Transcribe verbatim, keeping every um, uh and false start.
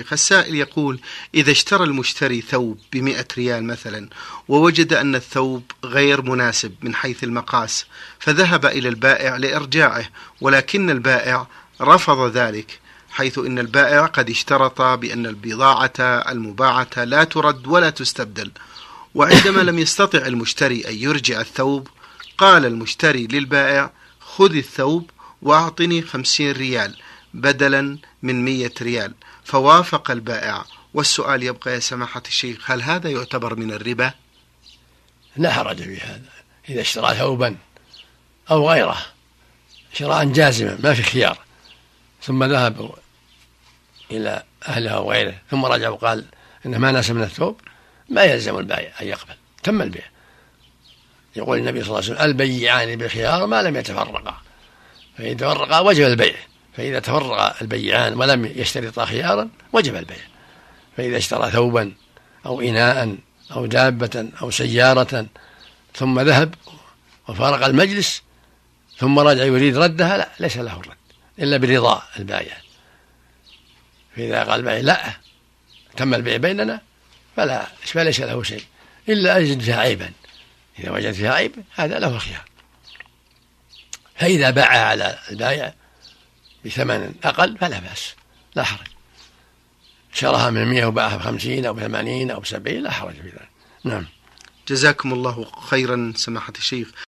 السائل يقول: إذا اشترى المشتري ثوب بمئة ريال مثلا، ووجد أن الثوب غير مناسب من حيث المقاس، فذهب إلى البائع لإرجاعه، ولكن البائع رفض ذلك، حيث إن البائع قد اشترط بأن البضاعة المباعة لا ترد ولا تستبدل. وعندما لم يستطع المشتري أن يرجع الثوب، قال المشتري للبائع: خذ الثوب وأعطني خمسين ريال بدلا من مية ريال. فوافق البائع. والسؤال يبقى يا سماحة الشيخ: هل هذا يعتبر من الربا؟ لا حرج في هذا، إذا اشترى ثوبا أو غيره شراء جازما ما في خيار، ثم ذهب إلى أهله أو غيره ثم رجع وقال إنه ما ناسب من الثوب، ما يلزم البائع أن يقبل، تم البيع. يقول النبي صلى الله عليه وسلم: البيعان بخيار ما لم يتفرقا، فإن تفرقا وجب البيع، فإذا تفرق البيعان ولم يشترطا خيارا وجب البيع. فإذا اشترى ثوبا أو إناء أو دابة أو سيارة ثم ذهب وفارق المجلس ثم رجع يريد ردها، لا، ليس له الرد إلا برضا البائع. فإذا قال البائع: لا، تم البيع بيننا، فلا فليس له شيء إلا أن يجد فيها عيبا. إذا وجد فيها عيب هذا له الخيار. فإذا باع على البائع بثمن أقل فلا بأس، لا حرج. شراها من مئة وباعها بخمسين أو بثمانين أو بسبعين، لا حرج في ذلك. نعم. جزاكم الله خيرا سماحة الشيخ.